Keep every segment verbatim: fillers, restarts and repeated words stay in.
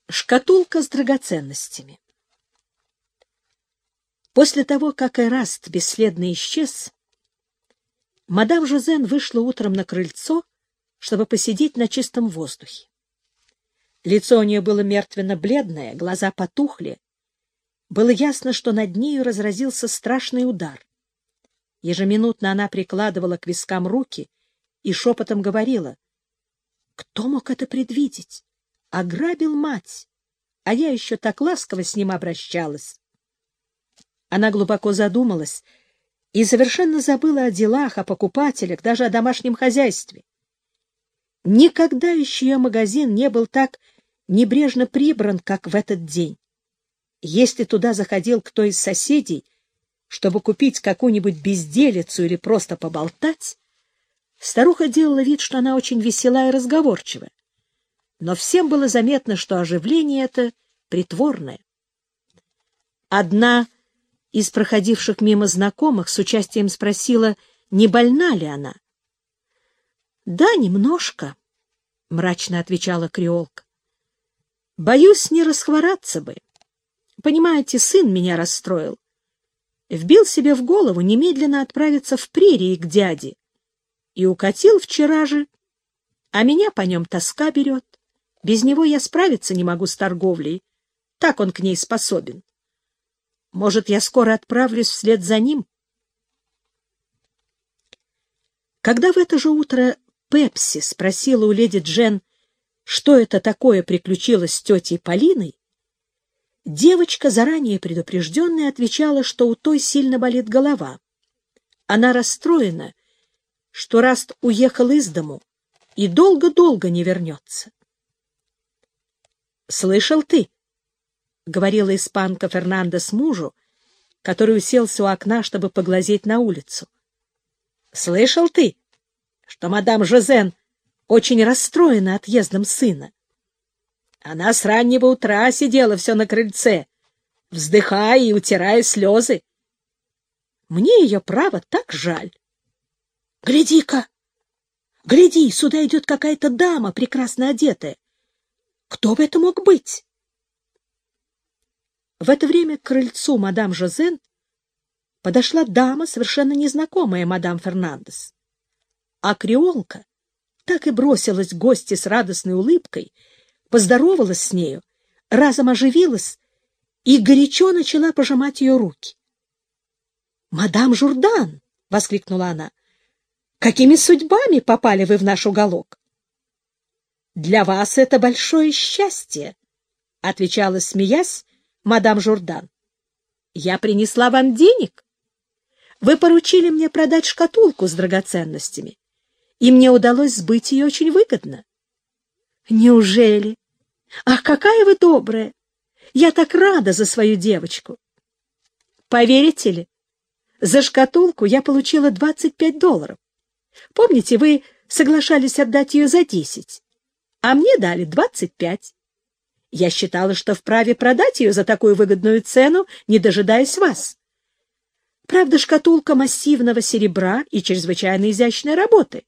Шкатулка с драгоценностями. После того, как Эраст бесследно исчез, мадам Жозен вышла утром на крыльцо, чтобы посидеть на чистом воздухе. Лицо у нее было мертвенно-бледное, глаза потухли. Было ясно, что над нею разразился страшный удар. Ежеминутно она прикладывала к вискам руки и шепотом говорила: «Кто мог это предвидеть? Ограбил мать, а я еще так ласково с ним обращалась». Она глубоко задумалась и совершенно забыла о делах, о покупателях, даже о домашнем хозяйстве. Никогда еще ее магазин не был так небрежно прибран, как в этот день. Если туда заходил кто из соседей, чтобы купить какую-нибудь безделицу или просто поболтать, старуха делала вид, что она очень весела и разговорчива. Но всем было заметно, что оживление это притворное. Одна из проходивших мимо знакомых с участием спросила, не больна ли она. — Да, немножко, — мрачно отвечала креолка. — Боюсь, не расхвораться бы. Понимаете, сын меня расстроил. Вбил себе в голову немедленно отправиться в прерии к дяде и укатил вчера же, а меня по нем тоска берет. Без него я справиться не могу с торговлей. Так он к ней способен. Может, я скоро отправлюсь вслед за ним? Когда в это же утро Пепси спросила у леди Джен, что это такое приключилось с тетей Полиной, девочка, заранее предупрежденная, отвечала, что у той сильно болит голова. Она расстроена, что Раст уехал из дому и долго-долго не вернется. — Слышал ты? — говорила испанка Фернандес мужу, который уселся у окна, чтобы поглазеть на улицу. — Слышал ты, что мадам Жозен очень расстроена отъездом сына? Она с раннего утра сидела все на крыльце, вздыхая и утирая слезы. Мне ее, право, так жаль. — Гляди-ка! Гляди, сюда идет какая-то дама, прекрасно одетая. Кто бы это мог быть? В это время к крыльцу мадам Жозен подошла дама, совершенно незнакомая мадам Фернандес. А креолка так и бросилась к гости с радостной улыбкой, поздоровалась с нею, разом оживилась и горячо начала пожимать ее руки. — Мадам Журдан! — воскликнула она. — Какими судьбами попали вы в наш уголок? — Для вас это большое счастье, — отвечала, смеясь, мадам Журдан. — Я принесла вам денег. Вы поручили мне продать шкатулку с драгоценностями, и мне удалось сбыть ее очень выгодно. — Неужели? Ах, какая вы добрая! Я так рада за свою девочку. Поверите ли, за шкатулку я получила двадцать пять долларов. Помните, вы соглашались отдать ее за десять, а мне дали двадцать пять. Я считала, что вправе продать ее за такую выгодную цену, не дожидаясь вас. Правда, шкатулка массивного серебра и чрезвычайно изящной работы.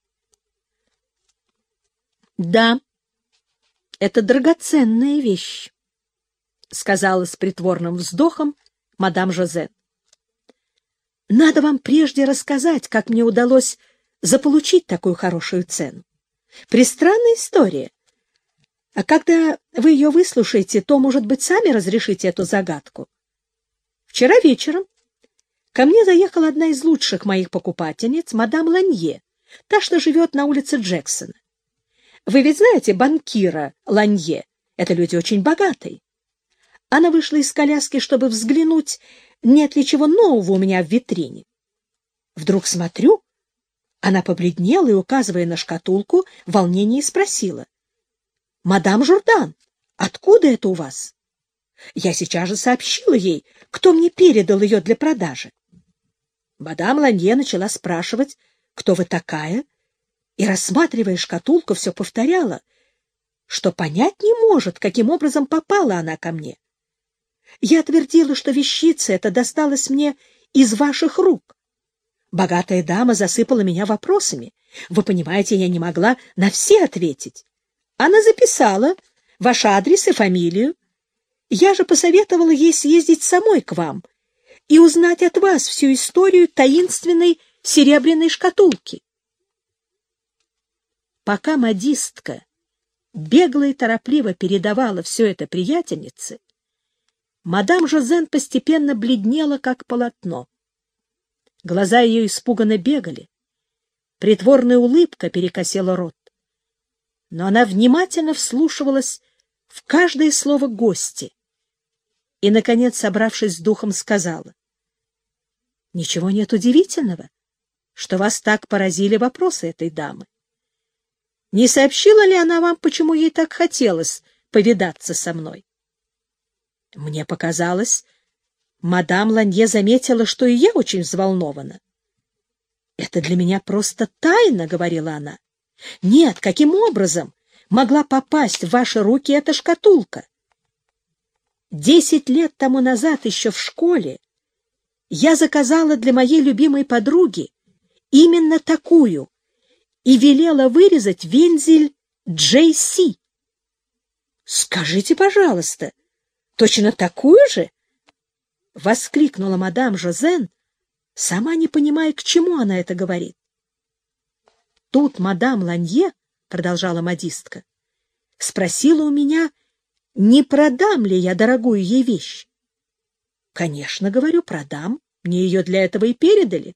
Да, это драгоценная вещь, — сказала с притворным вздохом мадам Жозен. Надо вам прежде рассказать, как мне удалось заполучить такую хорошую цену. Пристранная история. А когда вы ее выслушаете, то, может быть, сами разрешите эту загадку. Вчера вечером ко мне заехала одна из лучших моих покупательниц, мадам Ланье, та, что живет на улице Джексона. Вы ведь знаете банкира Ланье? Это люди очень богатые. Она вышла из коляски, чтобы взглянуть, нет ли чего нового у меня в витрине. Вдруг смотрю, она побледнела и, указывая на шкатулку, в волнении спросила: — Мадам Журдан, откуда это у вас? Я сейчас же сообщила ей, кто мне передал ее для продажи. Мадам Ланье начала спрашивать, кто вы такая, и, рассматривая шкатулку, все повторяла, что понять не может, каким образом попала она ко мне. Я твердила, что вещица эта досталась мне из ваших рук. Богатая дама засыпала меня вопросами. Вы понимаете, я не могла на все ответить. Она записала ваш адрес и фамилию. Я же посоветовала ей съездить самой к вам и узнать от вас всю историю таинственной серебряной шкатулки. Пока модистка бегло и торопливо передавала все это приятельнице, мадам Жозен постепенно бледнела, как полотно. Глаза ее испуганно бегали, притворная улыбка перекосила рот. Но она внимательно вслушивалась в каждое слово гости и, наконец, собравшись с духом, сказала: «Ничего нет удивительного, что вас так поразили вопросы этой дамы. Не сообщила ли она вам, почему ей так хотелось повидаться со мной?» Мне показалось, мадам Ланье заметила, что и я очень взволнована. «Это для меня просто тайна», — говорила она. «Нет, каким образом могла попасть в ваши руки эта шкатулка? Десять лет тому назад, еще в школе, я заказала для моей любимой подруги именно такую и велела вырезать вензель Джей Си. «Скажите, пожалуйста, точно такую же?» — воскликнула мадам Жозен, сама не понимая, к чему она это говорит. Тут мадам Ланье, — продолжала модистка, — спросила у меня, не продам ли я дорогую ей вещь. Конечно, говорю, продам, мне ее для этого и передали.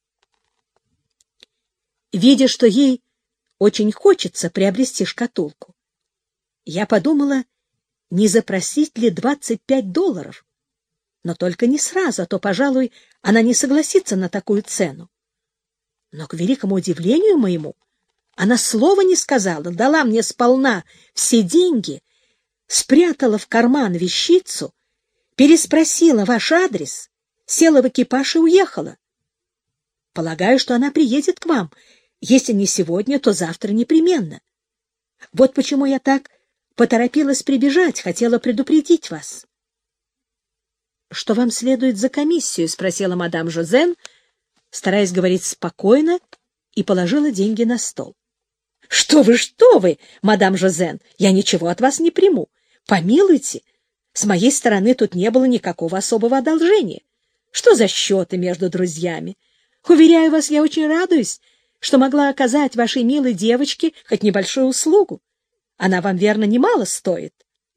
Видя, что ей очень хочется приобрести шкатулку, я подумала, не запросить ли двадцать пять долларов. Но только не сразу, а то, пожалуй, она не согласится на такую цену. Но, к великому удивлению моему, она слова не сказала, дала мне сполна все деньги, спрятала в карман вещицу, переспросила ваш адрес, села в экипаж и уехала. Полагаю, что она приедет к вам. Если не сегодня, то завтра непременно. Вот почему я так поторопилась прибежать, хотела предупредить вас. — Что вам следует за комиссию? — спросила мадам Жозен, стараясь говорить спокойно, и положила деньги на стол. — Что вы, что вы, мадам Жозен, я ничего от вас не приму. Помилуйте, с моей стороны тут не было никакого особого одолжения. Что за счеты между друзьями? Уверяю вас, я очень радуюсь, что могла оказать вашей милой девочке хоть небольшую услугу. Она вам, верно, немало стоит.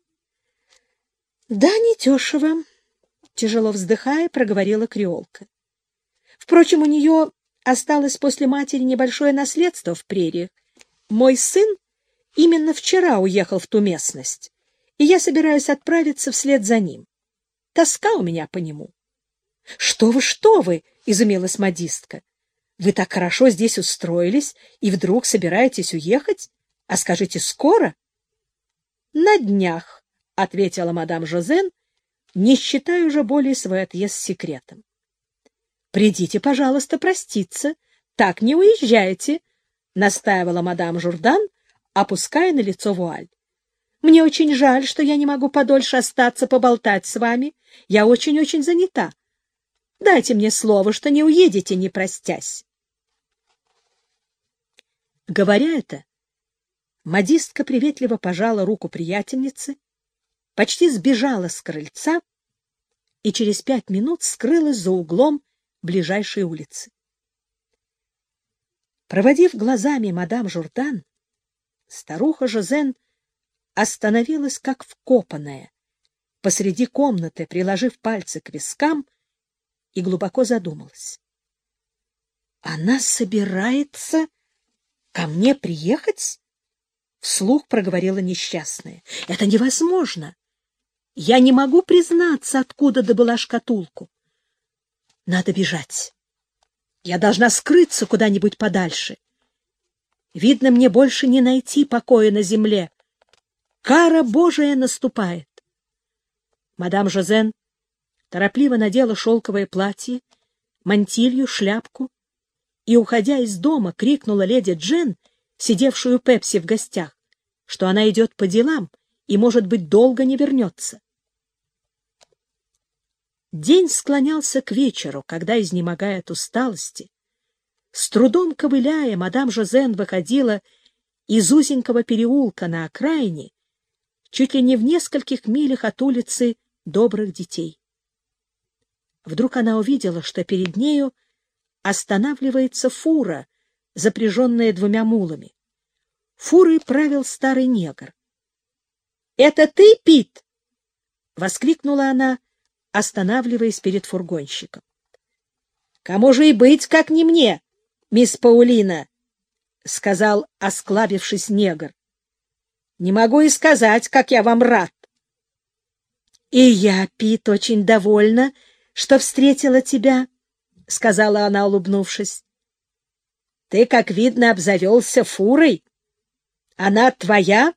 — Да, недешево, — тяжело вздыхая, проговорила креолка. Впрочем, у нее осталось после матери небольшое наследство в прериях. Мой сын именно вчера уехал в ту местность, и я собираюсь отправиться вслед за ним. Тоска у меня по нему. — Что вы, что вы! — изумилась модистка. — Вы так хорошо здесь устроились, и вдруг собираетесь уехать? А скажите, скоро? — На днях, — ответила мадам Жозен, не считая уже более свой отъезд секретом. — Придите, пожалуйста, проститься. Так не уезжайте, — настаивала мадам Журдан, опуская на лицо вуаль. — Мне очень жаль, что я не могу подольше остаться поболтать с вами. Я очень-очень занята. Дайте мне слово, что не уедете, не простясь. Говоря это, модистка приветливо пожала руку приятельнице, почти сбежала с крыльца и через пять минут скрылась за углом ближайшей улицы. Проводив глазами мадам Журдан, старуха Жозен остановилась как вкопанная посреди комнаты, приложив пальцы к вискам, и глубоко задумалась. «Она собирается ко мне приехать?» — вслух проговорила несчастная. «Это невозможно. Я не могу признаться, откуда добыла шкатулку. Надо бежать. Я должна скрыться куда-нибудь подальше. Видно, мне больше не найти покоя на земле. Кара Божия наступает». Мадам Жозен торопливо надела шелковое платье, мантилью, шляпку и, уходя из дома, крикнула леди Джен, сидевшую у Пепси в гостях, что она идет по делам и, может быть, долго не вернется. День склонялся к вечеру, когда, изнемогая от усталости, с трудом ковыляя, мадам Жозен выходила из узенького переулка на окраине, чуть ли не в нескольких милях от улицы Добрых детей. Вдруг она увидела, что перед нею останавливается фура, запряженная двумя мулами. Фурой правил старый негр. — Это ты, Пит? — воскликнула она, останавливаясь перед фургонщиком. — Кому же и быть, как не мне, мисс Паулина, — сказал, осклабившись, негр. — Не могу и сказать, как я вам рад. — И я, Пит, очень довольна, что встретила тебя, — сказала она, улыбнувшись. — Ты, как видно, обзавелся фурой. Она твоя?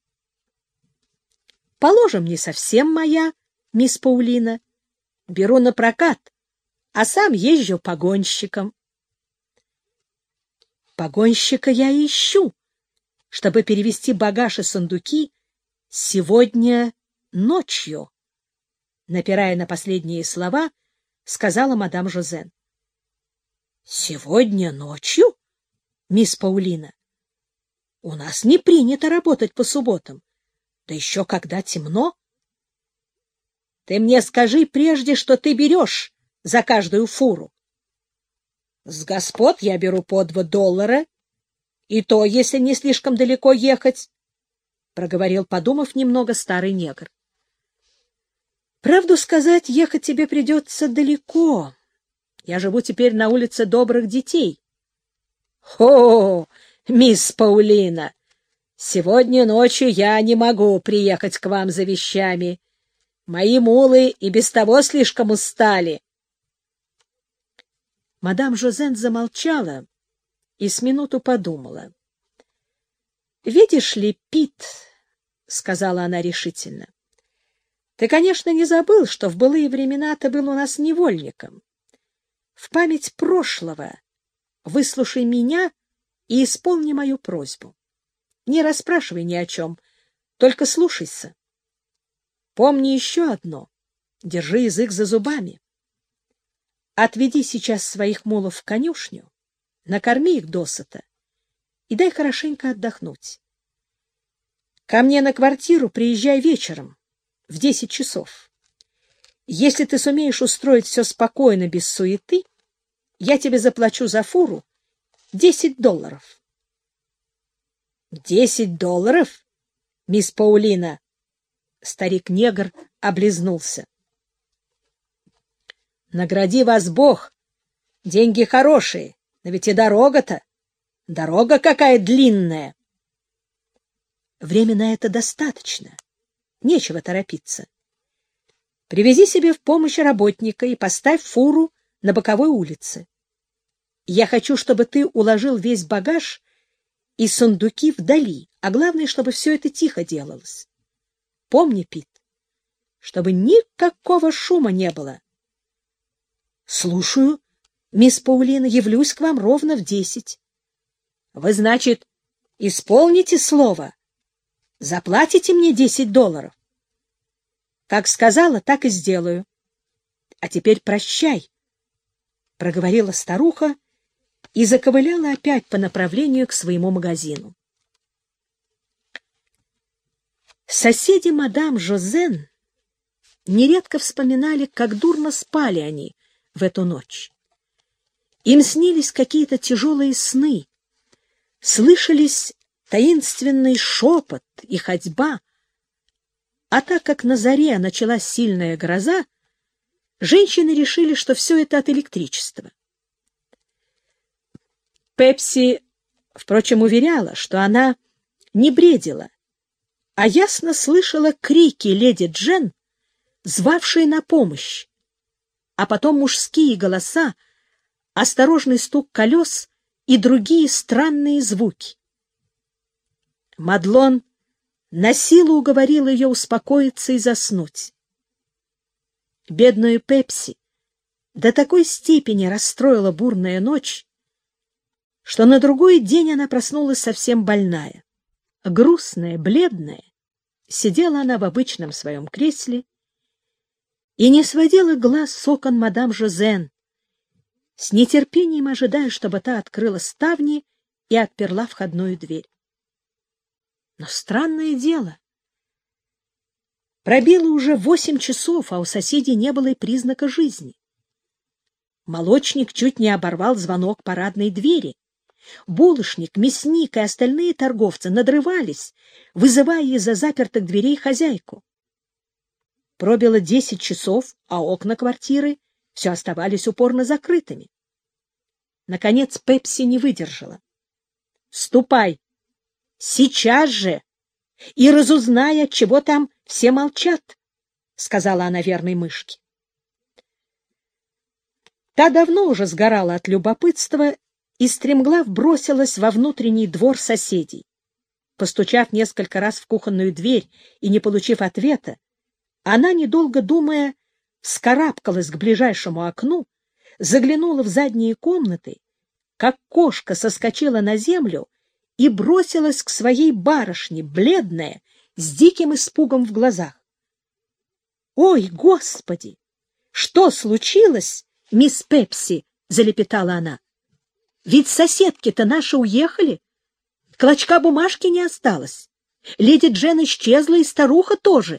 — Положим, не совсем моя, мисс Паулина. Беру на прокат, а сам езжу погонщиком. — Погонщика я и ищу, чтобы перевезти багаж и сундуки сегодня ночью. Напирая на последние слова, сказала мадам Жозен. — Сегодня ночью, мисс Паулина? У нас не принято работать по субботам, да еще когда темно. Ты мне скажи прежде, что ты берешь за каждую фуру. С господ я беру по два доллара, и то, если не слишком далеко ехать, — проговорил, подумав немного, старый негр. Правду сказать, ехать тебе придется далеко. Я живу теперь на улице Добрых детей. — О, мисс Паулина, сегодня ночью я не могу приехать к вам за вещами. Мои мулы и без того слишком устали. Мадам Жозен замолчала и с минуту подумала. — Видишь ли, Пит, — сказала она решительно, — ты, конечно, не забыл, что в былые времена ты был у нас невольником. В память прошлого выслушай меня и исполни мою просьбу. Не расспрашивай ни о чем, только слушайся. Помни еще одно. Держи язык за зубами. Отведи сейчас своих мулов в конюшню, накорми их досыта и дай хорошенько отдохнуть. Ко мне на квартиру приезжай вечером в десять часов. Если ты сумеешь устроить все спокойно, без суеты, я тебе заплачу за фуру десять долларов. Десять долларов, мисс Паулина? Старик-негр облизнулся. Награди вас Бог. Деньги хорошие, но ведь и дорога-то. Дорога какая длинная. Время на это достаточно. Нечего торопиться. Привези себе в помощь работника и поставь фуру на боковой улице. Я хочу, чтобы ты уложил весь багаж и сундуки вдали, а главное, чтобы все это тихо делалось. Помни, Пит, чтобы никакого шума не было. — Слушаю, мисс Паулина, явлюсь к вам ровно в десять. — Вы, значит, исполните слово? Заплатите мне десять долларов? — Как сказала, так и сделаю. — А теперь прощай, — проговорила старуха и заковыляла опять по направлению к своему магазину. Соседи мадам Жозен нередко вспоминали, как дурно спали они в эту ночь. Им снились какие-то тяжелые сны, слышались таинственный шепот и ходьба, а так как на заре началась сильная гроза, женщины решили, что все это от электричества. Пепси, впрочем, уверяла, что она не бредила, а ясно слышала крики леди Джен, звавшие на помощь, а потом мужские голоса, осторожный стук колес и другие странные звуки. Мадлон насилу уговорила ее успокоиться и заснуть. Бедную Пепси до такой степени расстроила бурная ночь, что на другой день она проснулась совсем больная. Грустная, бледная, сидела она в обычном своем кресле и не сводила глаз с окон мадам Жозен, с нетерпением ожидая, чтобы та открыла ставни и отперла входную дверь. Но странное дело, Пробило уже восемь часов, а у соседей не было и признака жизни. Молочник чуть не оборвал звонок парадной двери. Булочник, мясник и остальные торговцы надрывались, вызывая из-за запертых дверей хозяйку. Пробило десять часов, а окна квартиры все оставались упорно закрытыми. Наконец Пепси не выдержала. — Ступай! Сейчас же! И разузнай, отчего там все молчат, — сказала она верной мышке. Та давно уже сгорала от любопытства и стремглав бросилась во внутренний двор соседей. Постучав несколько раз в кухонную дверь и не получив ответа, она, недолго думая, вскарабкалась к ближайшему окну, заглянула в задние комнаты, как кошка соскочила на землю и бросилась к своей барышне, бледная, с диким испугом в глазах. — Ой, Господи! Что случилось, мисс Пепси? — залепетала она. — Ведь соседки-то наши уехали. Клочка бумажки не осталось. Леди Джен исчезла, и старуха тоже.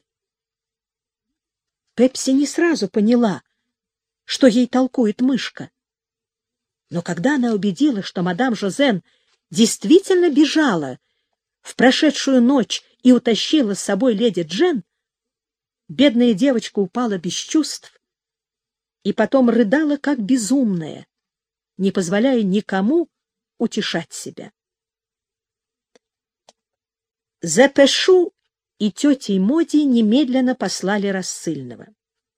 Пепси не сразу поняла, что ей толкует мышка. Но когда она убедилась, что мадам Жозен действительно бежала в прошедшую ночь и утащила с собой леди Джен, бедная девочка упала без чувств и потом рыдала как безумная, не позволяя никому утешать себя. Зепешу и тетей Моди немедленно послали рассыльного.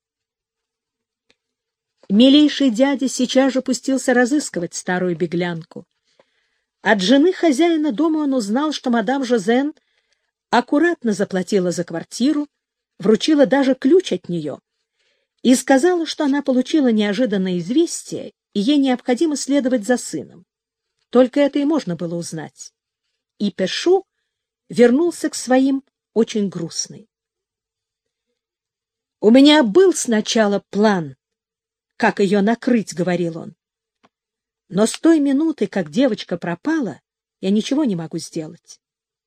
Милейший дядя сейчас же пустился разыскивать старую беглянку. От жены хозяина дома он узнал, что мадам Жозен аккуратно заплатила за квартиру, вручила даже ключ от нее и сказала, что она получила неожиданное известие, и ей необходимо следовать за сыном. Только это и можно было узнать. И Пешу вернулся к своим очень грустный. «У меня был сначала план, как ее накрыть», — говорил он. «Но с той минуты, как девочка пропала, я ничего не могу сделать».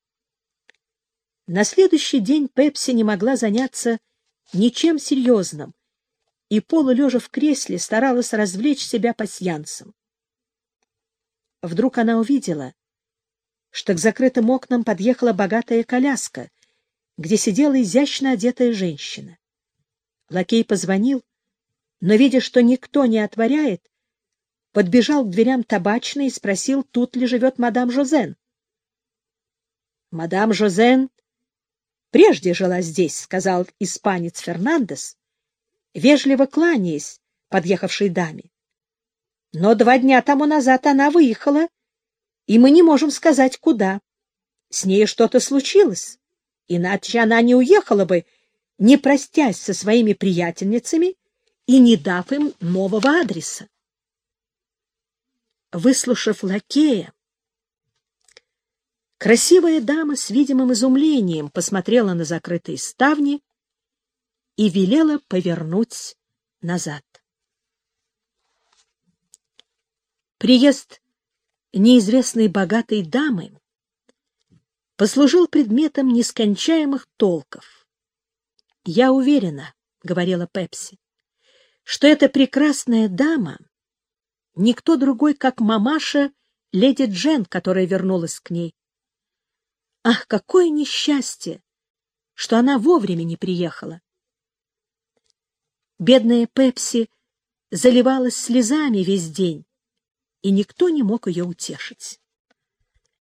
На следующий день Пепси не могла заняться ничем серьезным и, полулежа в кресле, старалась развлечь себя пасьянсом. Вдруг она увидела, что к закрытым окнам подъехала богатая коляска, где сидела изящно одетая женщина. Лакей позвонил, но, видя, что никто не отворяет, подбежал к дверям табачной и спросил, тут ли живет мадам Жозен. «Мадам Жозен прежде жила здесь», — сказал испанец Фернандес, вежливо кланяясь подъехавшей даме. «Но два дня тому назад она выехала, и мы не можем сказать, куда. С ней что-то случилось, иначе она не уехала бы, не простясь со своими приятельницами и не дав им нового адреса». Выслушав лакея, красивая дама с видимым изумлением посмотрела на закрытые ставни и велела повернуть назад. Приезд неизвестной богатой дамы послужил предметом нескончаемых толков. «Я уверена, — говорила Пепси, — что эта прекрасная дама никто другой, как мамаша леди Джен, которая вернулась к ней. Ах, какое несчастье, что она вовремя не приехала!» Бедная Пепси заливалась слезами весь день, и никто не мог ее утешить.